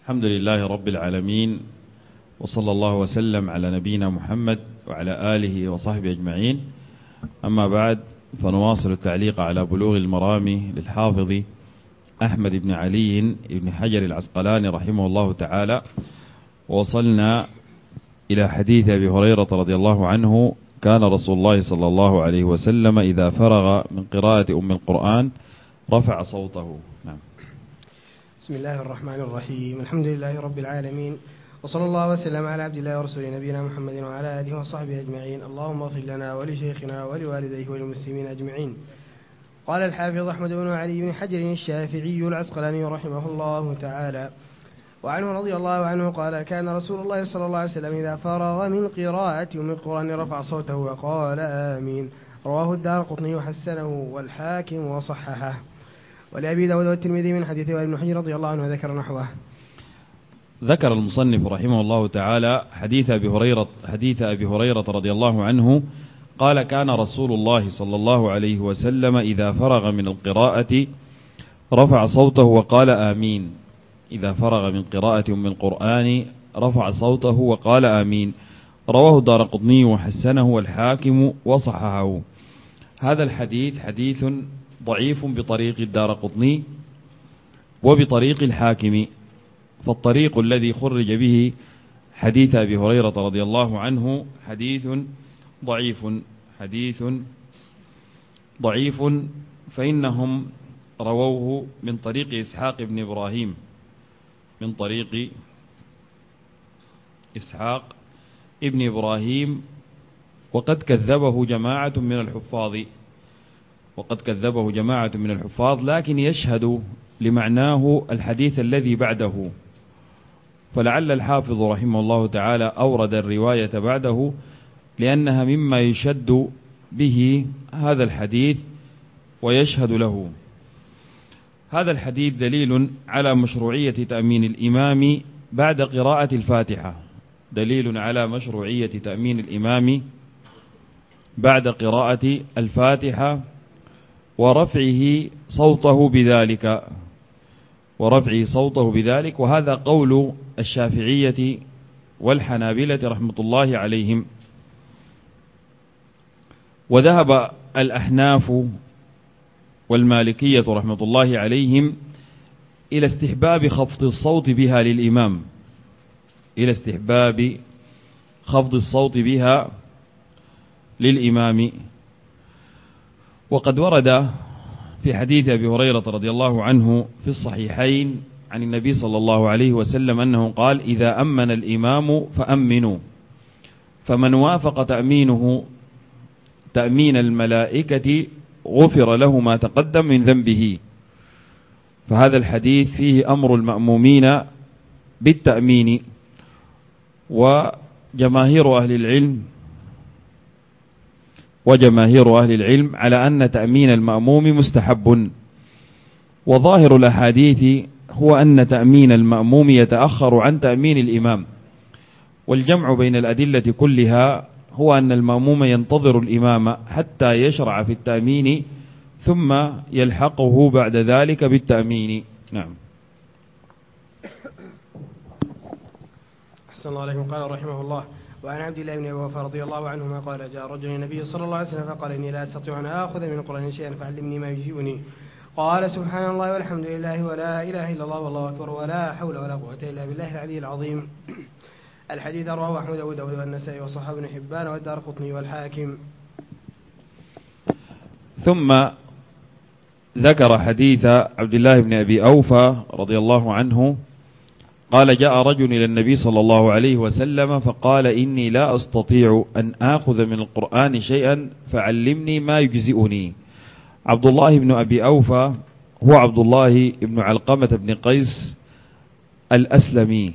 الحمد لله رب العالمين، وصلى الله وسلم على نبينا محمد وعلى آله وصحبه أجمعين. أما بعد، فنواصل التعليق على بلوغ المرام للحافظ أحمد بن علي بن حجر العسقلاني رحمه الله تعالى. ووصلنا إلى حديث أبي هريرة رضي الله عنه: كان رسول الله صلى الله عليه وسلم إذا فرغ من قراءة أم القرآن رفع صوته. نعم. بسم الله الرحمن الرحيم. الحمد لله رب العالمين، وصلى الله وسلم على عبد الله ورسوله نبينا محمد وعلى آله وصحبه أجمعين. اللهم اغفر لنا ولشيخنا ولوالديه وللمسلمين أجمعين. قال الحافظ أحمد بن علي بن حجر الشافعي العسقلاني رحمه الله تعالى: وعنه رضي الله عنه قال: كان رسول الله صلى الله عليه وسلم إذا فرغ من قراءة أم القرآن رفع صوته وقال آمين. رواه الدارقطني وحسنه والحاكم وصححه. ولأبي داود والترمذي من حديث وائل بن حجر رضي الله عنه ذكر نحوه. ذكر المصنف رحمه الله تعالى حديث أبي هريرة رضي الله عنه قال: كان رسول الله صلى الله عليه وسلم إذا فرغ من القراءة رفع صوته وقال آمين. إذا فرغ من قراءة أم القرآن رفع صوته وقال آمين. رواه الدارقطني وحسنه والحاكم وصححه. هذا الحديث حديث ضعيف بطريق الدارقطني وبطريق الحاكم، فالطريق الذي خرج به حديث أبي هريرة رضي الله عنه حديث ضعيف، فإنهم رووه من طريق إسحاق ابن إبراهيم وقد كذبه جماعة من الحفاظ، لكن يشهد لمعناه الحديث الذي بعده، فلعل الحافظ رحمه الله تعالى أورد الرواية بعده لأنها مما يشد به هذا الحديث ويشهد له. هذا الحديث دليل على مشروعية تأمين الإمام بعد قراءة الفاتحة، دليل على مشروعية تأمين الإمام بعد قراءة الفاتحة ورفعه صوته بذلك، وهذا قول الشافعية والحنابلة رحمة الله عليهم. وذهب الأحناف والمالكية رحمة الله عليهم إلى استحباب خفض الصوت بها للإمام، وقد ورد في حديث أبي هريرة رضي الله عنه في الصحيحين عن النبي صلى الله عليه وسلم أنه قال: إذا أمن الإمام فأمنوا، فمن وافق تأمينه تأمين الملائكة غفر له ما تقدم من ذنبه. فهذا الحديث فيه أمر المأمومين بالتأمين، وجماهير أهل العلم على أن تأمين المأموم مستحب. وظاهر الأحاديث هو أن تأمين المأموم يتأخر عن تأمين الإمام، والجمع بين الأدلة كلها هو أن المأموم ينتظر الإمام حتى يشرع في التأمين ثم يلحقه بعد ذلك بالتأمين. نعم. أحسن الله عليكم. قال رحمه الله: وعن عبد الله بن أبي أوفى رضي الله عنهما قال: جاء رجل النبي صلى الله عليه وسلم فقال: إني لا أستطيع أن آخذ من القرآن شيئا فعلمني ما يجزئني. قال: سبحان الله والحمد لله ولا إله إلا الله والله أكبر ولا حول ولا قوة إلا بالله العلي العظيم. الحديث رواه أحمد وأبو داود والنسائي وصححه ابن حبان والدارقطني والحاكم. ثم ذكر حديث عبد الله بن أبي أوفى رضي الله عنه قال: جاء رجل إلى النبي صلى الله عليه وسلم فقال: إني لا أستطيع أن آخذ من القرآن شيئا فعلمني ما يجزئني. عبد الله بن أبي أوفى هو عبد الله بن علقمة بن قيس الأسلمي،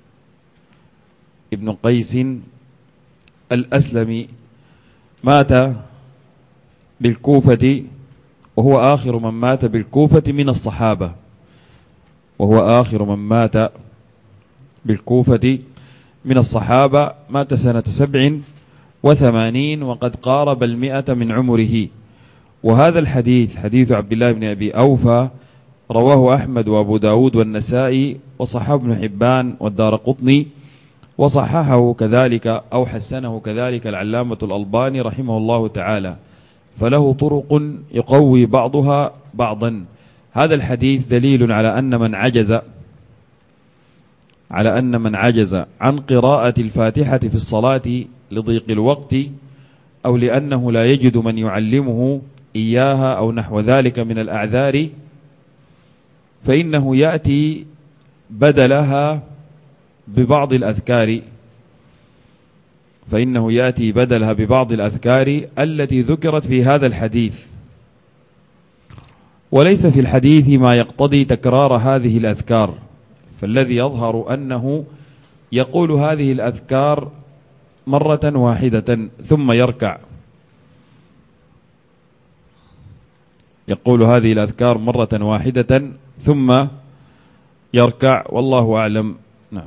ابن قيس الأسلمي، مات بالكوفة، وهو آخر من مات بالكوفة من الصحابة، مات سنة 87 وقد قارب 100 من عمره. وهذا الحديث حديث عبد الله بن أبي أوفى رواه أحمد وأبو داود والنسائي وصححه ابن حبان والدارقطني وصححه كذلك أو حسنه كذلك العلامة الألباني رحمه الله تعالى، فله طرق يقوي بعضها بعضا. هذا الحديث دليل على أن من عجز عن قراءة الفاتحة في الصلاة لضيق الوقت أو لأنه لا يجد من يعلمه إياها أو نحو ذلك من الأعذار، فإنه يأتي بدلها ببعض الأذكار التي ذكرت في هذا الحديث، وليس في الحديث ما يقتضي تكرار هذه الأذكار، فالذي يظهر أنه يقول هذه الأذكار مرة واحدة ثم يركع، والله أعلم. نعم.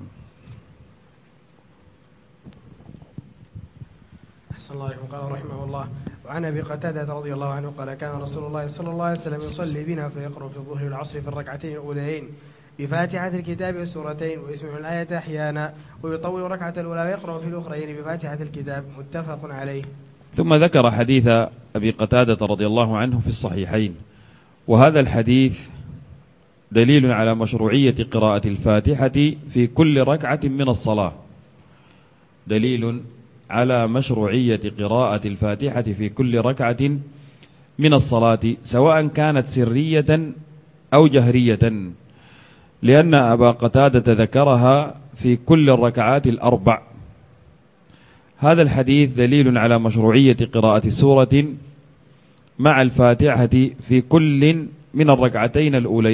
أحسن الله عليكم. قال رحمه الله: وعن أبي قتادة رضي الله عنه قال: كان رسول الله صلى الله عليه وسلم يصلي بنا فيقرأ في الظهر والعصر في الركعتين الأوليين بفاتحة الكتاب والسورتين ويسمع الآية أحيانا، ويطول الركعة الأولى ويقرأ في الأخرين بفاتحة الكتاب، متفق عليه. ثم ذكر حديث أبي قتادة رضي الله عنه في الصحيحين، وهذا الحديث دليل على مشروعية قراءة الفاتحة في كل ركعة من الصلاة، دليل على مشروعية قراءة الفاتحة في كل ركعة من الصلاة سواء كانت سرية أو جهرية، لأن أبا قتادة ذكرها في كل الركعات الأربع. هذا الحديث دليل على مشروعية قراءة سورة مع الفاتحة في كل من الركعتين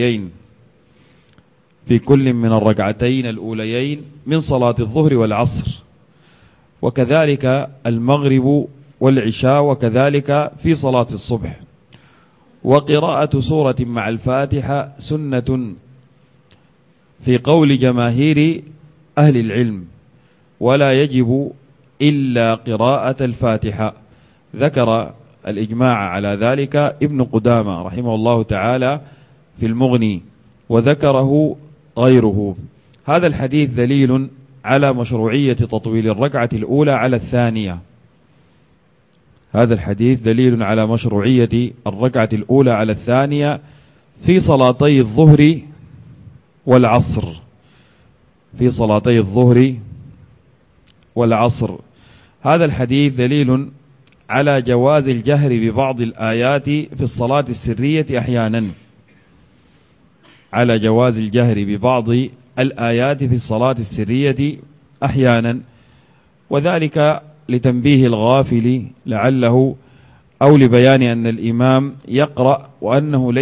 الأوليين من صلاة الظهر والعصر، وكذلك المغرب والعشاء، وكذلك في صلاة الصبح. وقراءة سورة مع الفاتحة سنة في قول جماهير أهل العلم، ولا يجب إلا قراءة الفاتحة. ذكر الإجماع على ذلك ابن قدامة رحمه الله تعالى في المغني، وذكره غيره. هذا الحديث دليل على مشروعية تطويل الركعة الأولى على الثانية. في صلاتي الظهر والعصر. هذا الحديث دليل على جواز الجهر ببعض الآيات في الصلاة السرية أحيانا، وذلك لتنبيه الغافل لعله أو لبيان أن الإمام يقرأ وأنه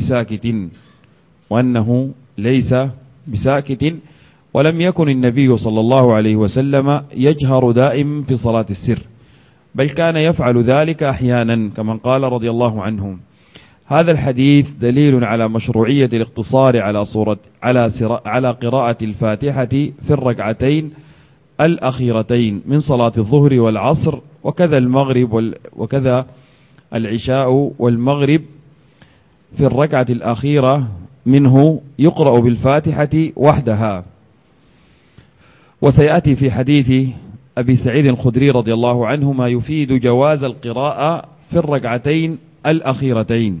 ليس بساكت، ولم يكن النبي صلى الله عليه وسلم يجهر دائما في صلاة السر، بل كان يفعل ذلك أحيانا كما قال رضي الله عنه. هذا الحديث دليل على مشروعية الاقتصار على قراءة الفاتحة في الركعتين الأخيرتين من صلاة الظهر والعصر، وكذا المغرب وكذا العشاء والمغرب في الركعة الأخيرة منه يقرأ بالفاتحة وحدها. وسيأتي في حديث أبي سعيد الخدري رضي الله عنه ما يفيد جواز القراءة في الركعتين الأخيرتين.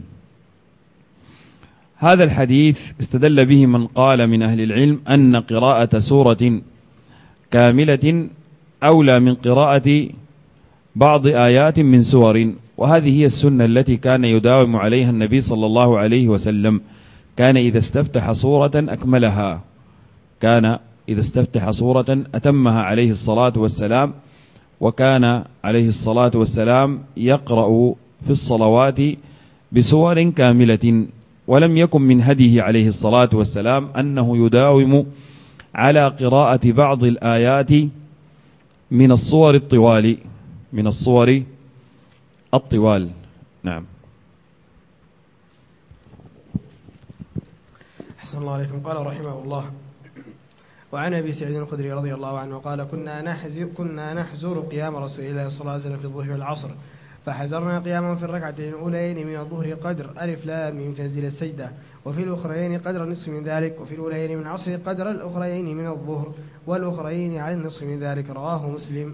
هذا الحديث استدل به من قال من أهل العلم أن قراءة سورة كاملة أولى من قراءة بعض آيات من سور، وهذه هي السنة التي كان يداوم عليها النبي صلى الله عليه وسلم. كان إذا استفتح سورة أكملها، كان إذا استفتح سورة أتمها عليه الصلاة والسلام، وكان عليه الصلاة والسلام يقرأ في الصلوات بسور كاملة، ولم يكن من هديه عليه الصلاة والسلام أنه يداوم على قراءة بعض الآيات من الصور الطوال. نعم. أحسن الله عليكم. قال رحمه الله: وعن أبي سعيد الخدري رضي الله عنه قال: كنا نحزر قيام رسول الله صلى الله عليه وسلم في الظهر والعصر، فحزرنا قياما في الركعتين الأولين من الظهر قدر ألف لام من تنزيل السجدة، وفي الأخرين قدر نصف من ذلك، وفي الأولين من العصر قدر الأخرين من الظهر، والأخرين على النصف من ذلك. رواه مسلم.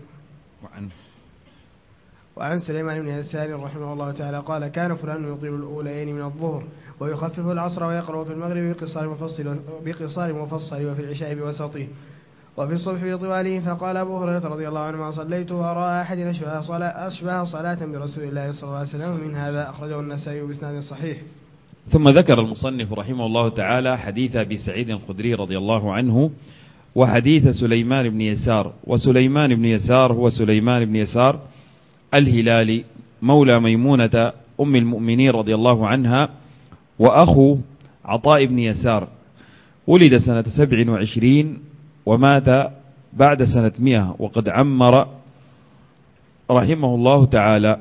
وعن سليمان بن يسار رحمه الله تعالى قال: كان فلان يطيل الأولين من الظهر ويخفف العصر ويقرأ في المغرب بقصار مفصل وفي العشاء بوسطه وفي الصبح بطواله. فقال أبو هريرة رضي الله عنه: ما صليت وراء أحد أشبه صلاة برسول الله صلى الله عليه وسلم من هذا. أخرجه النسائي بإسناد صحيح. ثم ذكر المصنف رحمه الله تعالى حديث أبي سعيد الخدري رضي الله عنه وحديث سليمان بن يسار. وسليمان بن يسار هو سليمان بن يسار الهلالي مولى ميمونة أم المؤمنين رضي الله عنها وأخو عطاء بن يسار، ولد سنة 27 ومات بعد سنة 100 وقد عمر رحمه الله تعالى.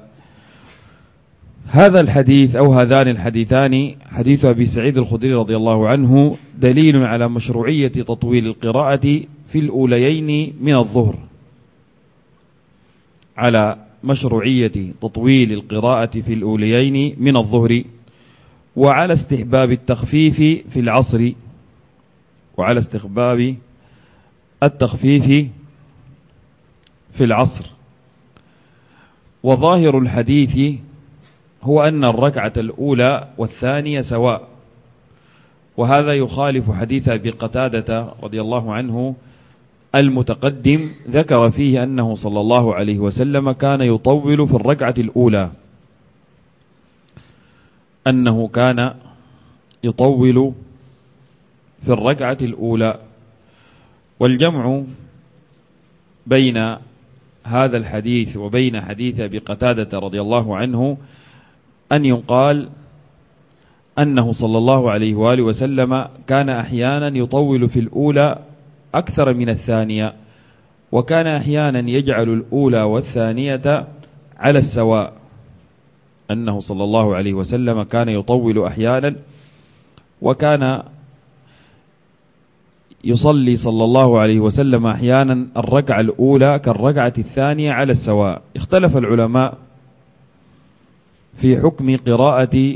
هذا الحديث أو هذان الحديثان حديث أبي سعيد الخدري رضي الله عنه دليل على مشروعية تطويل القراءة في الأوليين من الظهر، على مشروعية تطويل القراءة في الأوليين من الظهر، وعلى استحباب التخفيف في العصر، وعلى استحباب التخفيف في العصر. وظاهر الحديث هو أن الركعة الأولى والثانية سواء، وهذا يخالف حديث أبي قتادة رضي الله عنه المتقدم، ذكر فيه أنه صلى الله عليه وسلم كان يطول في الركعة الأولى، أنه كان يطول في الركعة الأولى. والجمع بين هذا الحديث وبين حديث أبي قتادة رضي الله عنه أن يقال أنه صلى الله عليه وآله وسلم كان أحيانا يطول في الأولى أكثر من الثانية، وكان أحيانا يجعل الأولى والثانية على السواء، أنه صلى الله عليه وسلم كان يطول أحيانا، وكان يصلي صلى الله عليه وسلم أحيانا الركعة الأولى كالركعة الثانية على السواء. اختلف العلماء في حكم قراءة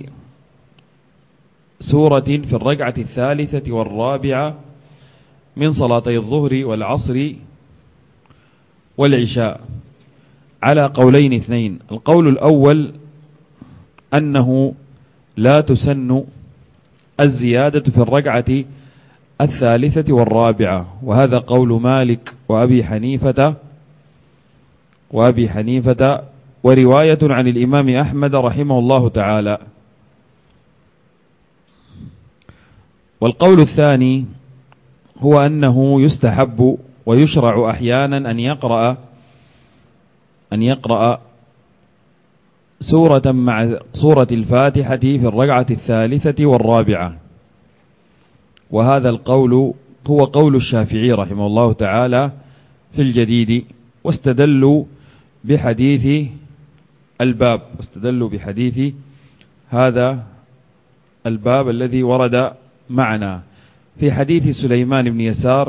سورة في الركعة الثالثة والرابعة من صلاتي الظهر والعصر والعشاء على قولين اثنين. القول الأول أنه لا تسن الزيادة في الركعة الثالثة والرابعة، وهذا قول مالك وأبي حنيفة ورواية عن الإمام أحمد رحمه الله تعالى. والقول الثاني هو أنه يستحب ويشرع أحيانا أن يقرأ سورة مع سورة الفاتحة في الركعة الثالثة والرابعة، وهذا القول هو قول الشافعي رحمه الله تعالى في الجديد، واستدلوا بحديث هذا الباب الذي ورد معنا في حديث سليمان بن يسار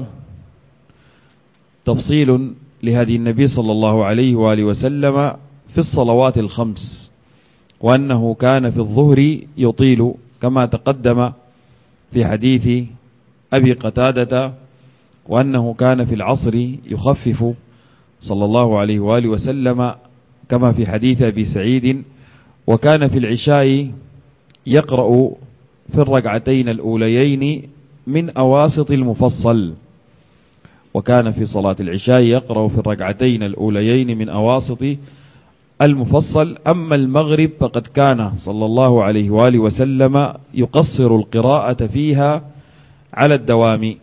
تفصيل لهدي النبي صلى الله عليه وآله وسلم في الصلوات الخمس، وأنه كان في الظهر يطيل كما تقدم في حديث أبي قتادة، وأنه كان في العصر يخفف صلى الله عليه وآله وسلم كما في حديث أبي سعيد، وكان في العشاء يقرأ في الركعتين الأوليين من أواسط المفصل، وكان في صلاة العشاء يقرأ في الركعتين الأوليين من أواسط المفصل. أما المغرب فقد كان صلى الله عليه وآله وسلم يقصر القراءة فيها على الدوام،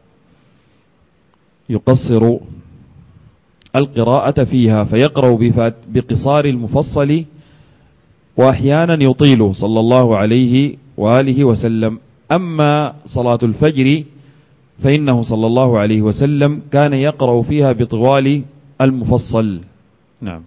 يقصر القراءة فيها فيقرأ بقصار المفصل، وأحيانا يطيل صلى الله عليه وآله وسلم. أما صلاة الفجر فإنه صلى الله عليه وسلم كان يقرأ فيها بطوال المفصل. نعم.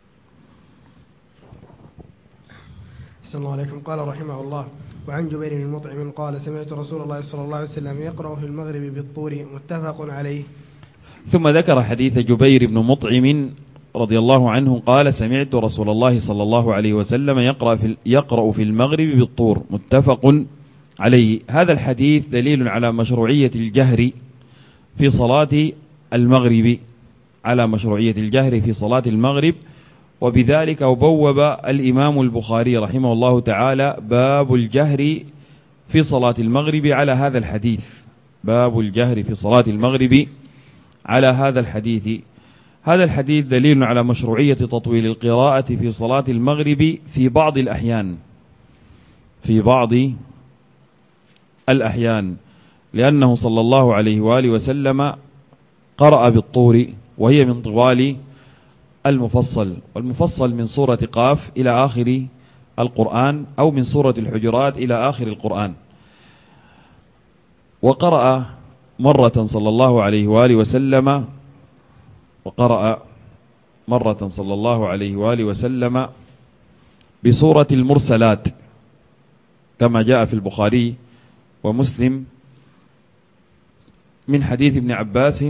أحسن الله عليكم. قال رحمه الله: وعن جبير بن مطعم قال: سمعت رسول الله صلى الله عليه وسلم يقرأ في المغرب بالطور. متفق عليه. ثم ذكر حديث جبير بن مطعم رضي الله عنه قال سمعت رسول الله صلى الله عليه وسلم يقرأ في المغرب بالطور متفق عليه. هذا الحديث دليل على مشروعية الجهر في صلاة المغرب، على مشروعية الجهر في صلاة المغرب. وبذلك بوب الإمام البخاري رحمه الله تعالى باب الجهر في صلاة المغرب على هذا الحديث، باب الجهر في صلاة المغرب على هذا الحديث. هذا الحديث دليل على مشروعية تطويل القراءة في صلاة المغرب في بعض الأحيان، في بعض الأحيان، لأنه صلى الله عليه وآله وسلم قرأ بالطور وهي من طوال المفصل، والمفصل من سورة قاف إلى آخر القرآن أو من سورة الحجرات إلى آخر القرآن. وقرأ مرة صلى الله عليه وآله وسلم بسورة المرسلات كما جاء في البخاري ومسلم من حديث ابن عباس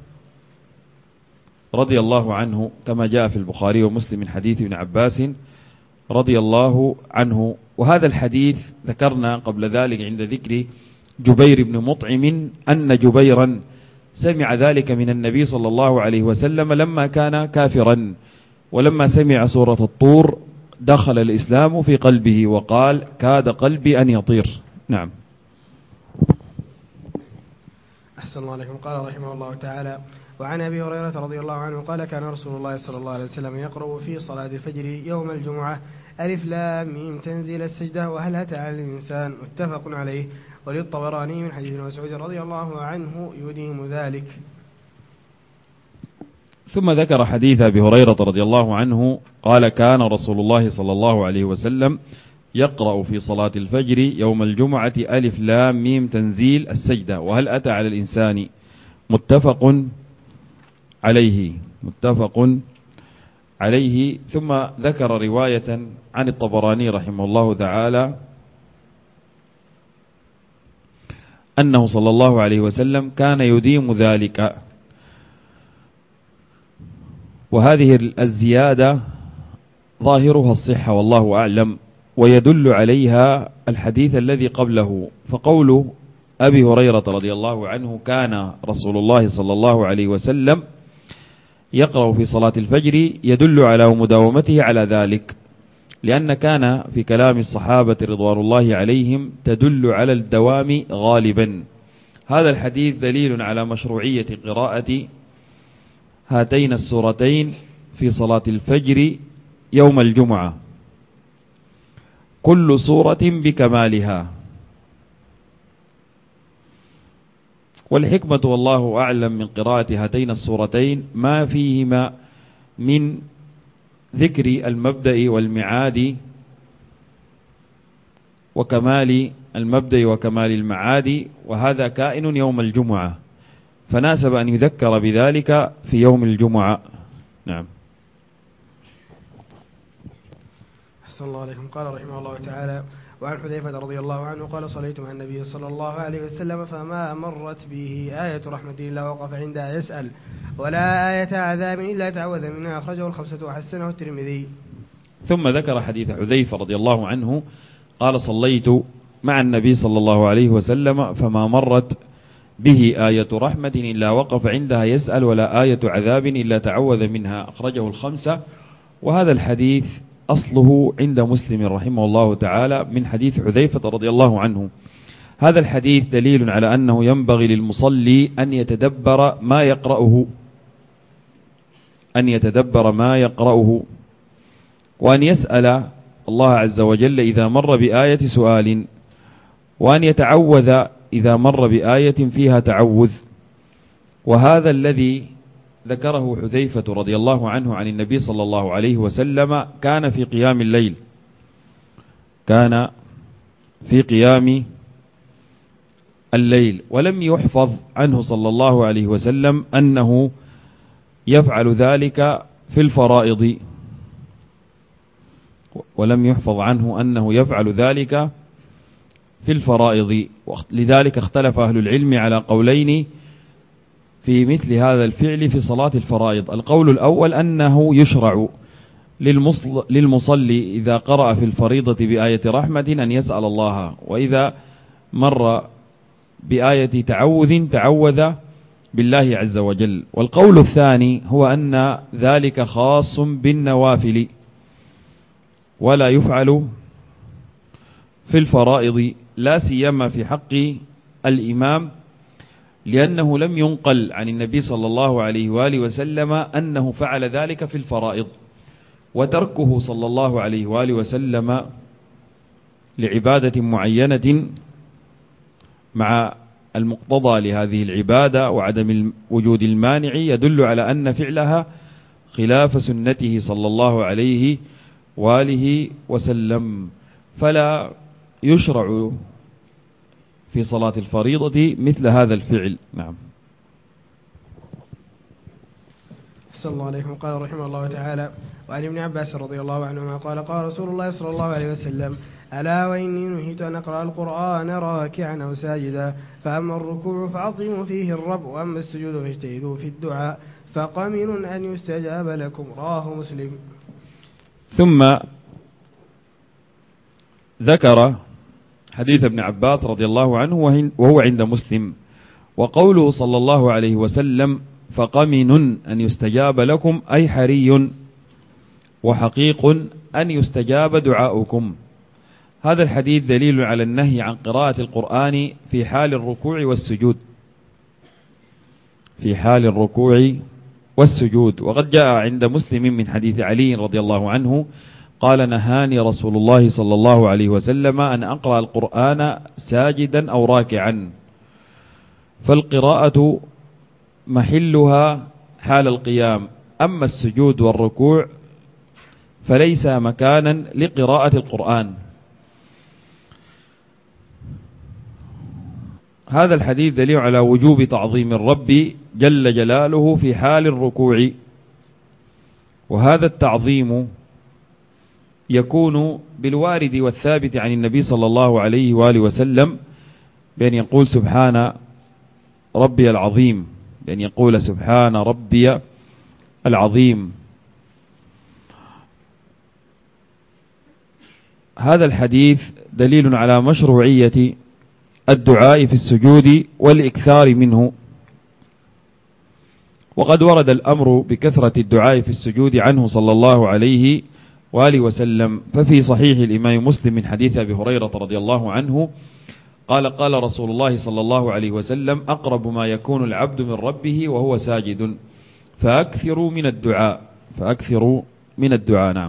رضي الله عنه، كما جاء في البخاري ومسلم من حديث ابن عباس رضي الله عنه. وهذا الحديث ذكرنا قبل ذلك عند ذكر جبير بن مطعم أن جبيرا سمع ذلك من النبي صلى الله عليه وسلم لما كان كافرا، ولما سمع سورة الطور دخل الإسلام في قلبه وقال كاد قلبي أن يطير. نعم. أحسن الله عليكم. قال رحمه الله تعالى: وعن أبي هريرة رضي الله عنه قال كان رسول الله صلى الله عليه وسلم يقرأ في صلاة الفجر يوم الجمعة ألف لام ميم تنزيل السجدة وهل أتى على الإنسان، متفق عليه. وللطبراني من حديث ابن مسعود رضي الله عنه يديم ذلك. ثم ذكر حديث أبي هريرة رضي الله عنه قال كان رسول الله صلى الله عليه وسلم يقرأ في صلاة الفجر يوم الجمعة ألف لام ميم تنزيل السجدة وهل أتى على الإنسان، متفق عليه. ثم ذكر رواية عن الطبراني رحمه الله تعالى أنه صلى الله عليه وسلم كان يديم ذلك. وهذه الزيادة ظاهرها الصحة والله أعلم، ويدل عليها الحديث الذي قبله. فقول أبي هريرة رضي الله عنه كان رسول الله صلى الله عليه وسلم يقرأ في صلاة الفجر يدل على مداومته على ذلك، لأن كان في كلام الصحابة رضوان الله عليهم تدل على الدوام غالبا. هذا الحديث دليل على مشروعية قراءة هاتين السورتين في صلاة الفجر يوم الجمعة، كل سورة بكمالها. والحكمة والله أعلم من قراءة هاتين السورتين ما فيهما من ذكر المبدأ والمعاد وكمال المبدأ وكمال المعاد، وهذا كائن يوم الجمعة، فناسب أن يذكر بذلك في يوم الجمعة. نعم. أحسن الله عليكم. قال رحمه الله تعالى: وعن حذيفة رضي الله عنه قال صليت مع النبي صلى الله عليه وسلم فما مرت به آية رحمة إلا وقف عندها يسأل ولا آية عذاب إلا تعوذ منها، أخرجه الخمسة وحسنه الترمذي. ثم ذكر حديث حذيفة رضي الله عنه قال صليت مع النبي صلى الله عليه وسلم فما مرت به آية رحمة إلا وقف عندها يسأل ولا آية عذاب إلا تعوذ منها، أخرجه الخمسة. وهذا الحديث أصله عند مسلم رحمه الله تعالى من حديث حذيفة رضي الله عنه. هذا الحديث دليل على أنه ينبغي للمصلي أن يتدبر ما يقرأه وأن يسأل الله عز وجل إذا مر بآية سؤال، وأن يتعوذ إذا مر بآية فيها تعوذ. وهذا الذي ذكره حذيفة رضي الله عنه عن النبي صلى الله عليه وسلم كان في قيام الليل، كان في قيام الليل، ولم يحفظ عنه صلى الله عليه وسلم أنه يفعل ذلك في الفرائض، ولم يحفظ عنه أنه يفعل ذلك في الفرائض. لذلك اختلف أهل العلم على قولين في مثل هذا الفعل في صلاة الفرائض. القول الأول أنه يشرع للمصلي إذا قرأ في الفريضة بآية رحمة أن يسأل الله، وإذا مر بآية تعوذ بالله عز وجل. والقول الثاني هو أن ذلك خاص بالنوافل ولا يفعل في الفرائض، لا سيما في حق الإمام، لأنه لم ينقل عن النبي صلى الله عليه وآله وسلم أنه فعل ذلك في الفرائض. وتركه صلى الله عليه وآله وسلم لعبادة معينة مع المقتضى لهذه العبادة وعدم وجود المانع يدل على أن فعلها خلاف سنته صلى الله عليه وآله وسلم، فلا يشرع في صلاة الفريضة مثل هذا الفعل. نعم. صلى الله عليكم. قال رحمه الله تعالى: وعن ابن عباس رضي الله عنهما قال: قال رسول الله صلى الله عليه وسلم: ألا وإني نهيت أن أقرأ القرآن راكعا أو ساجدا، فأما الركوع فعظموا فيه الرب، وأما السجود فاجتهدوا في الدعاء، فقمن أن يستجاب لكم. رواه مسلم. ثم ذكر حديث ابن عباس رضي الله عنه وهو عند مسلم، وقوله صلى الله عليه وسلم: فقمن أن يستجاب لكم، أي حري وحقيق أن يستجاب دعاؤكم. هذا الحديث دليل على النهي عن قراءة القرآن في حال الركوع والسجود، في حال الركوع والسجود. وقد جاء عند مسلم من حديث علي رضي الله عنه قال: نهاني رسول الله صلى الله عليه وسلم أن أقرأ القرآن ساجدا أو راكعا. فالقراءة محلها حال القيام، أما السجود والركوع فليس مكانا لقراءة القرآن. هذا الحديث دليل على وجوب تعظيم الرب جل جلاله في حال الركوع، وهذا التعظيم يكون بالوارد والثابت عن النبي صلى الله عليه وآله وسلم بأن يقول سبحان ربي العظيم، بأن يقول سبحان ربي العظيم. هذا الحديث دليل على مشروعية الدعاء في السجود والإكثار منه، وقد ورد الأمر بكثرة الدعاء في السجود عنه صلى الله عليه وآله وسلم. ففي صحيح الإمام مسلم من حديث أبي هريرة رضي الله عنه قال: قال رسول الله صلى الله عليه وسلم: أقرب ما يكون العبد من ربه وهو ساجد فأكثروا من الدعاء، فأكثروا من الدعاء. نعم.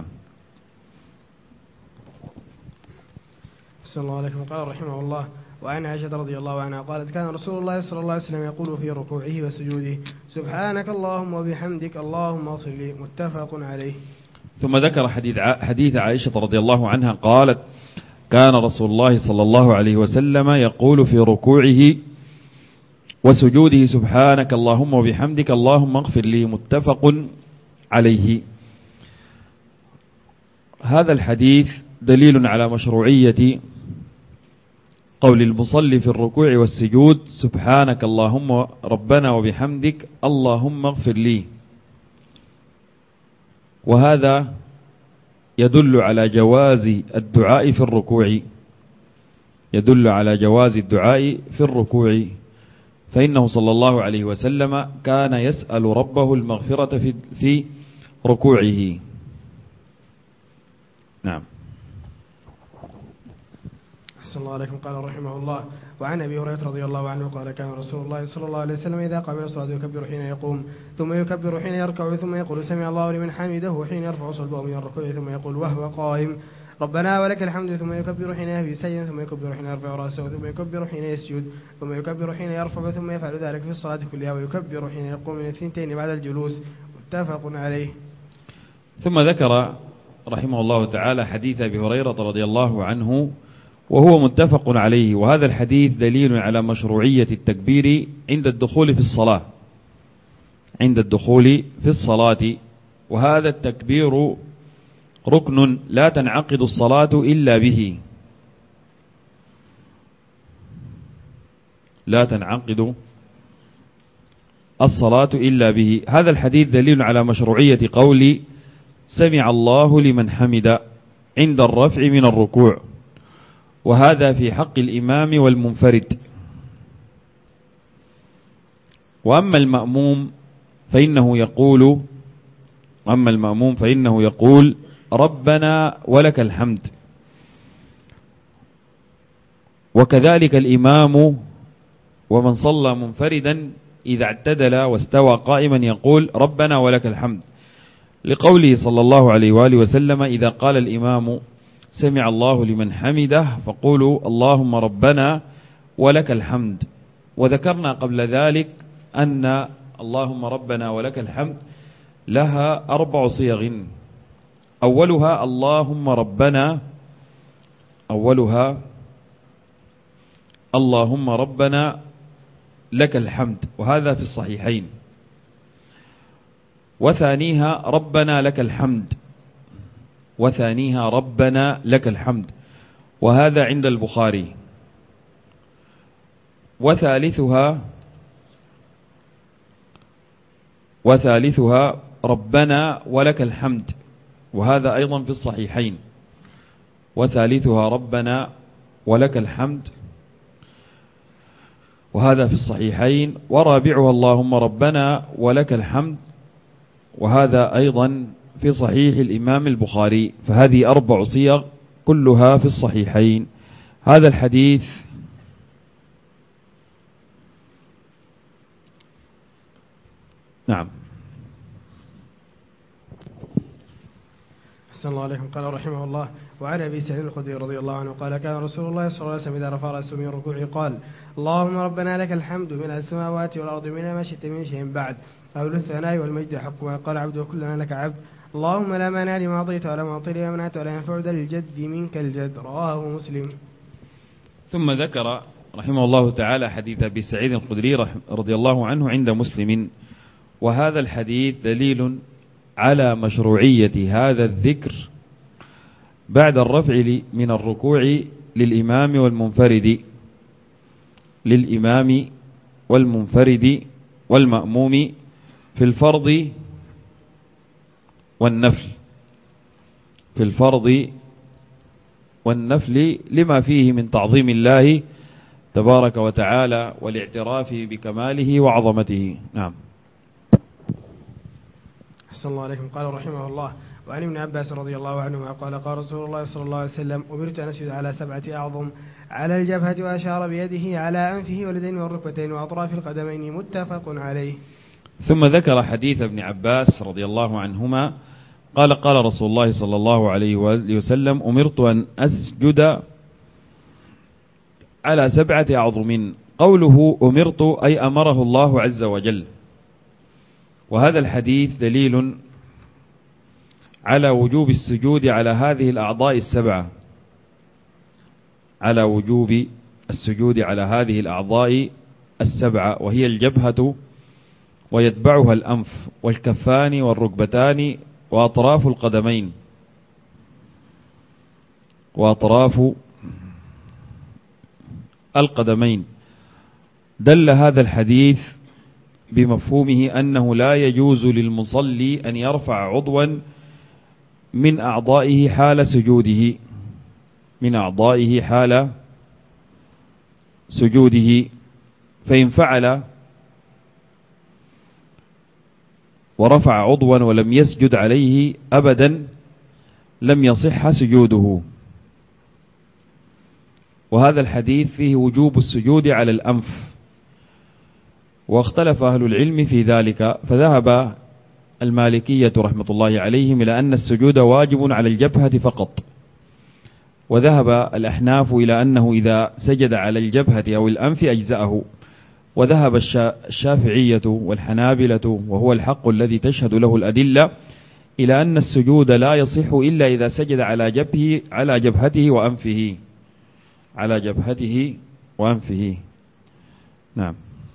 صلى الله عليه وسلم. قال رحمه الله: وعن عائشة رضي الله عنها قالت: كان رسول الله صلى الله عليه وسلم يقول في ركوعه وسجوده: سبحانك اللهم وبحمدك اللهم اغفر لي. متفق عليه. ثم ذكر حديث عائشة رضي الله عنها قالت: كان رسول الله صلى الله عليه وسلم يقول في ركوعه وسجوده: سبحانك اللهم وبحمدك اللهم اغفر لي. متفق عليه. هذا الحديث دليل على مشروعية قول المصلي في الركوع والسجود: سبحانك اللهم ربنا وبحمدك اللهم اغفر لي. وهذا يدل على جواز الدعاء في الركوع، يدل على جواز الدعاء في الركوع، فإنه صلى الله عليه وسلم كان يسأل ربه المغفرة في ركوعه. نعم. أحسن الله عليكم. قال رحمه الله: وعن أبي هريرة رضي الله عنه قال: كان رسول الله صلى الله عليه وسلم إذا قام من الصلاة يكبر حين يقوم، ثم يكبر حين يركع، ثم يقول سمع الله لمن حمده حين يرفع صلبه من الركوع، ثم يقول وهو قائم ربنا ولك الحمد، ثم يكبر حين يهوي سجدا، ثم يكبر حين يرفع رأسه، ثم يكبر حين يسجد، ثم يكبر حين يرفع، ثم يفعل ذلك في الصلاة كلها، ويكبر حين يقوم من الثنتين بعد الجلوس. متفق عليه. ثم ذكر رحمه الله تعالى حديث أبي هريرة رضي الله عنه وهو متفق عليه. وهذا الحديث دليل على مشروعية التكبير عند الدخول في الصلاة، عند الدخول في الصلاة. وهذا التكبير ركن لا تنعقد الصلاة إلا به، لا تنعقد الصلاة إلا به. هذا الحديث دليل على مشروعية قول سمع الله لمن حمد عند الرفع من الركوع، وهذا في حق الإمام والمنفرد. وأما المأموم فإنه يقول ربنا ولك الحمد. وكذلك الإمام ومن صلى منفردا إذا اعتدل واستوى قائما يقول ربنا ولك الحمد، لقوله صلى الله عليه وآله وسلم إذا قال الإمام سمع الله لمن حمده فقولوا اللهم ربنا ولك الحمد. وذكرنا قبل ذلك أن اللهم ربنا ولك الحمد لها 4 صيغ. أولها اللهم ربنا لك الحمد، وهذا في الصحيحين. وثانيها ربنا لك الحمد، وهذا عند البخاري. وثالثها ربنا ولك الحمد، وهذا أيضا في الصحيحين. ورابعها اللهم ربنا ولك الحمد، وهذا أيضا في صحيح الإمام البخاري. فهذه 4 صيغ كلها في الصحيحين. هذا الحديث نعم. أحسن الله عليكم. قال رحمه الله: وعن أبي سعيد الخدري رضي الله عنه قال كان رسول الله صلى الله عليه وسلم إذا رفع رأسه من الركوع قال اللهم ربنا لك الحمد من السماوات والأرض من ما شئت من شيء بعد، أهل الثناء والمجد حق ما قال عبده كلنا لك عبد، اللهم لا مانع لما أعطيت ولا معطي لما منعت ولا ينفع ذا الجد منك الجد. رواه مسلم. ثم ذكر رحمه الله تعالى حديث أبي سعيد الخدري رضي الله عنه عند مسلم، وهذا الحديث دليل على مشروعية هذا الذكر بعد الرفع من الركوع للإمام والمنفرد والمأموم في الفرض والنفل لما فيه من تعظيم الله تبارك وتعالى والاعتراف بكماله وعظمته. نعم. أحسن الله عليكم. قال رحمه الله: وعن ابن عباس رضي الله عنهما قال قال رسول الله صلى الله عليه وسلم أمرت أن أسجد على 7 أعظم على الجبهة، وأشار بيده على أنفه واليدين والركبتين وأطراف القدمين. متفق عليه. ثم ذكر حديث ابن عباس رضي الله عنهما قال قال رسول الله صلى الله عليه وآله وسلم أمرت أن أسجد على 7 أعظم. قوله أمرت أي أمره الله عز وجل. وهذا الحديث دليل على وجوب السجود على هذه الأعضاء السبعة، وهي الجبهة ويتبعها الأنف والكفان والركبتان وأطراف القدمين. دل هذا الحديث بمفهومه أنه لا يجوز للمصلي أن يرفع عضوا من أعضائه حال سجوده، فإن فعل ورفع عضوا ولم يسجد عليه أبدا لم يصح سجوده. وهذا الحديث فيه وجوب السجود على الأنف، واختلف أهل العلم في ذلك، فذهب المالكية رحمة الله عليهم إلى أن السجود واجب على الجبهة فقط، وذهب الأحناف إلى أنه إذا سجد على الجبهة أو الأنف أجزأه، وذهب الشافعية والحنابلة وهو الحق الذي تشهد له الأدلة إلى أن السجود لا يصح إلا إذا سجد على جبهته وأنفه. نعم.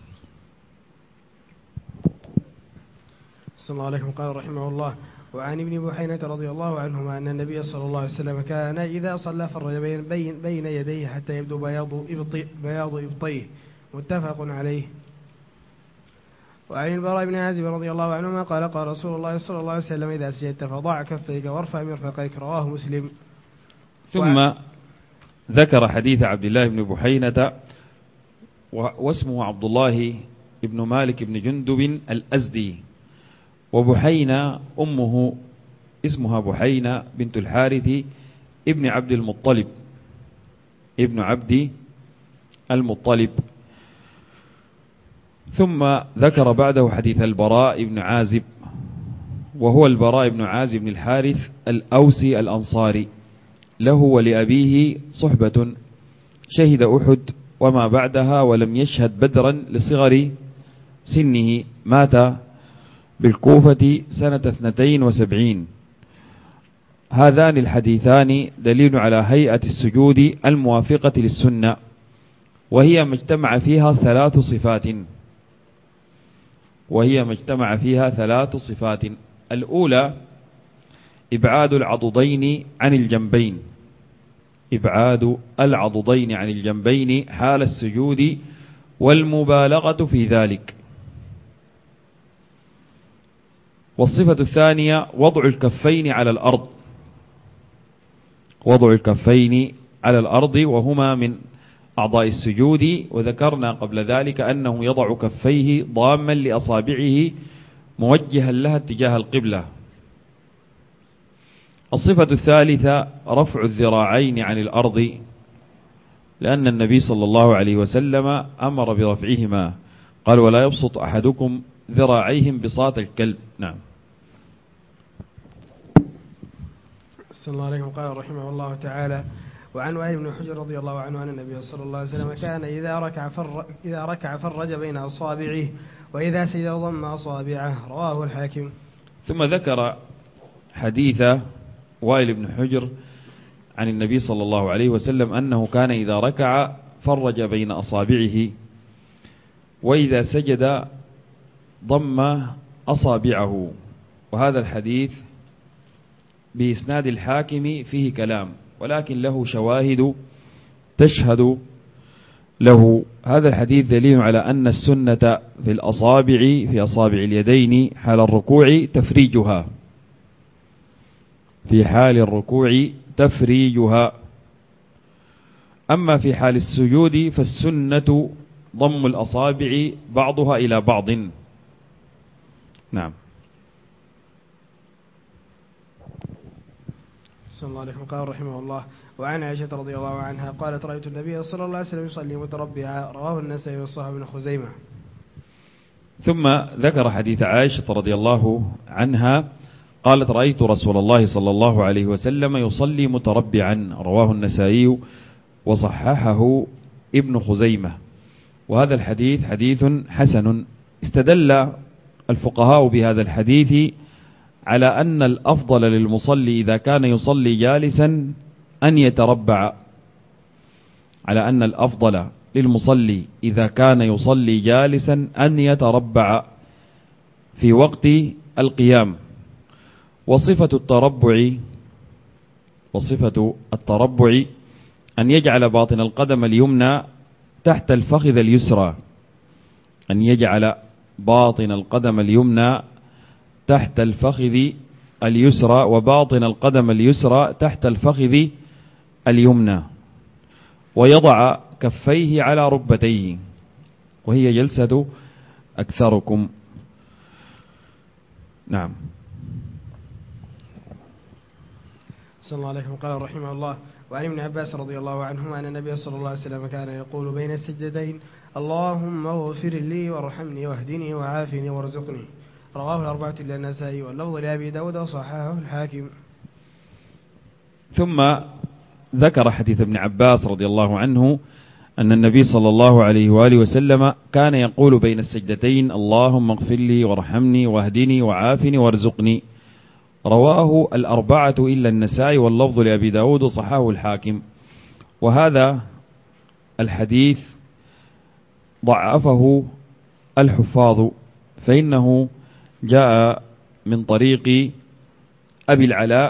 صلى الله عليكم. قال رحمه الله: وعن ابن بحينة رضي الله عنهما أن النبي صلى الله عليه وسلم كان إذا صلى فرج بين يديه حتى يبدو بياض إبطيه. متفق عليه. وعن البراء بن عازب رضي الله عنهما قال قال رسول الله صلى الله عليه وسلم إذا سجدت فضع كفيك وارفع مرفقيك. رواه مسلم. ثم ذكر حديث عبد الله بن بحينة واسمه عبد الله بن مالك بن جندب الأزدي، وبحينة أمه اسمها بحينة بنت الحارث ابن عبد المطلب ثم ذكر بعده حديث البراء بن عازب، وهو البراء بن عازب بن الحارث الأوسي الأنصاري، له ولأبيه صحبة، شهد أحد وما بعدها ولم يشهد بدرا لصغر سنه، مات بالكوفة سنة 72. هذان الحديثان دليل على هيئة السجود الموافقة للسنة، وهي ما اجتمع فيها ثلاث صفات. الأولى إبعاد العضدين عن الجنبين حال السجود والمبالغة في ذلك. والصفة الثانية وضع الكفين على الأرض وهما من أعضاء السجود، وذكرنا قبل ذلك أنه يضع كفيه ضاما لأصابعه موجها لها اتجاه القبلة. الصفة الثالثة رفع الذراعين عن الأرض، لأن النبي صلى الله عليه وسلم أمر برفعهما، قال ولا يبسط أحدكم ذراعيهم بساط الكلب. نعم. صلى الله عليه وقال رحمه الله تعالى: وعن وائل بن حجر رضي الله عنه أن النبي صلى الله عليه وسلم كان إذا ركع فرج بين أصابعه، وإذا سجد ضم أصابعه. رواه الحاكم. ثم ذكر حديث وائل بن حجر عن النبي صلى الله عليه وسلم أنه كان إذا ركع فرج بين أصابعه، وإذا سجد ضم أصابعه. وهذا الحديث بإسناد الحاكم فيه كلام، ولكن له شواهد تشهد له. هذا الحديث دليل على أن السنة في أصابع اليدين حال الركوع تفريجها، أما في حال السجود فالسنة ضم الأصابع بعضها إلى بعض. نعم. صلى الله عليه وسلم قال رحمه الله: وعن عائشة رضي الله عنها قالت: رأيت النبي صلى الله عليه وسلم يصلي متربعا. رواه النسائي والصحابي بن خزيمة. ثم ذكر حديث عائشة رضي الله عنها قالت: رأيت رسول الله صلى الله عليه وسلم يصلي متربعا. رواه النسائي وصححه ابن خزيمة. وهذا الحديث حديث حسن. استدل الفقهاء بهذا الحديث على أن الأفضل للمصلي إذا كان يصلي جالسا أن يتربع، في وقت القيام. وصفة التربع أن يجعل باطن القدم اليمنى تحت الفخذ اليسرى، وباطن القدم اليسرى تحت الفخذ اليمنى، ويضع كفيه على ركبتيه، وهي جلسة أكثركم. نعم. صلى الله عليه وسلم قال رحمه الله: وعن ابن عباس رضي الله عنهما أن النبي صلى الله عليه وسلم كان يقول بين السجدتين: اللهم اغفر لي وارحمني واهدني وعافني وارزقني. رواه الأربعة إلا النسائي، واللفظ لأبي داود وصححه الحاكم. ثم ذكر حديث ابن عباس رضي الله عنه أن النبي صلى الله عليه وآله وسلم كان يقول بين السجدتين: اللهم اغفر لي وارحمني واهدني وعافني وارزقني. رواه الأربعة إلا النسائي، واللفظ لأبي داود وصححه الحاكم. وهذا الحديث ضعفه الحفاظ، فإنه جاء من طريق أبي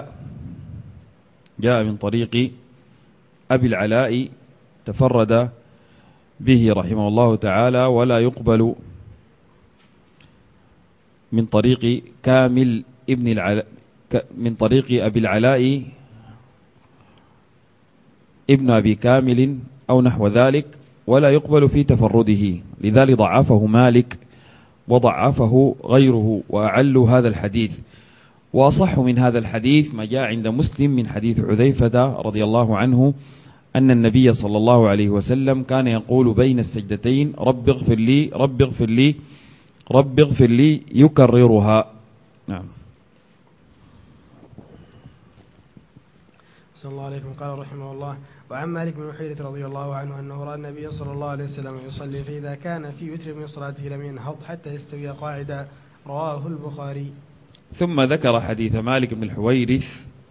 العلاء تفرد به رحمه الله تعالى، ولا يقبل من طريق كامل من طريق أبي العلاء ابن أبي كامل أو نحو ذلك، ولا يقبل في تفرده، لذلك ضعفه مالك وضعفه غيره وأعلوا هذا الحديث. وأصح من هذا الحديث ما جاء عند مسلم من حديث حذيفة رضي الله عنه أن النبي صلى الله عليه وسلم كان يقول بين السجدتين رب اغفر لي رب اغفر لي رب اغفر لي يكررها. نعم. صلى الله عليكم. قال رحمه الله: وعن مالك بن حيرث رضي الله عنه أنه رأى النبي صلى الله عليه وسلم يصلي، فإذا كان في وتر من صلاته لم ينهض حتى يستوي قاعدا. رواه البخاري. ثم ذكر حديث مالك بن الحويرث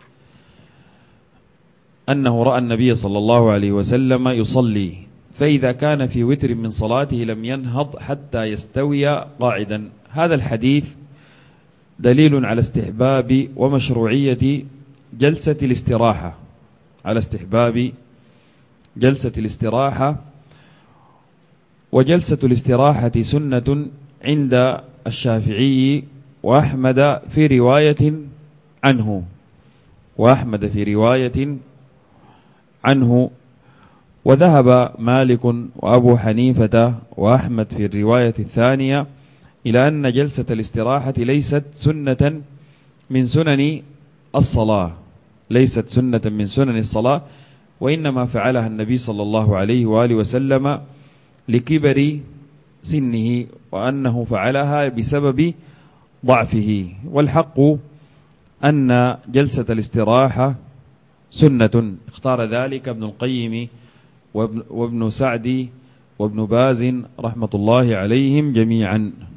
أنه رأى النبي صلى الله عليه وسلم يصلي، فإذا كان في وتر من صلاته لم ينهض حتى يستوي قاعدا. هذا الحديث دليل على استحباب ومشروعية جلسة الاستراحة، على استحباب جلسة الاستراحة. وجلسة الاستراحة سنة عند الشافعي وأحمد في رواية عنه، وأحمد في رواية عنه، وذهب مالك وأبو حنيفة وأحمد في الرواية الثانية إلى أن جلسة الاستراحة ليست سنة من سنن الصلاة، ليست سنة من سنن الصلاة، وإنما فعلها النبي صلى الله عليه وآله وسلم لكبر سنه، وأنه فعلها بسبب ضعفه. والحق أن جلسة الاستراحة سنة، اختار ذلك ابن القيم وابن سعدي وابن باز رحمة الله عليهم جميعا.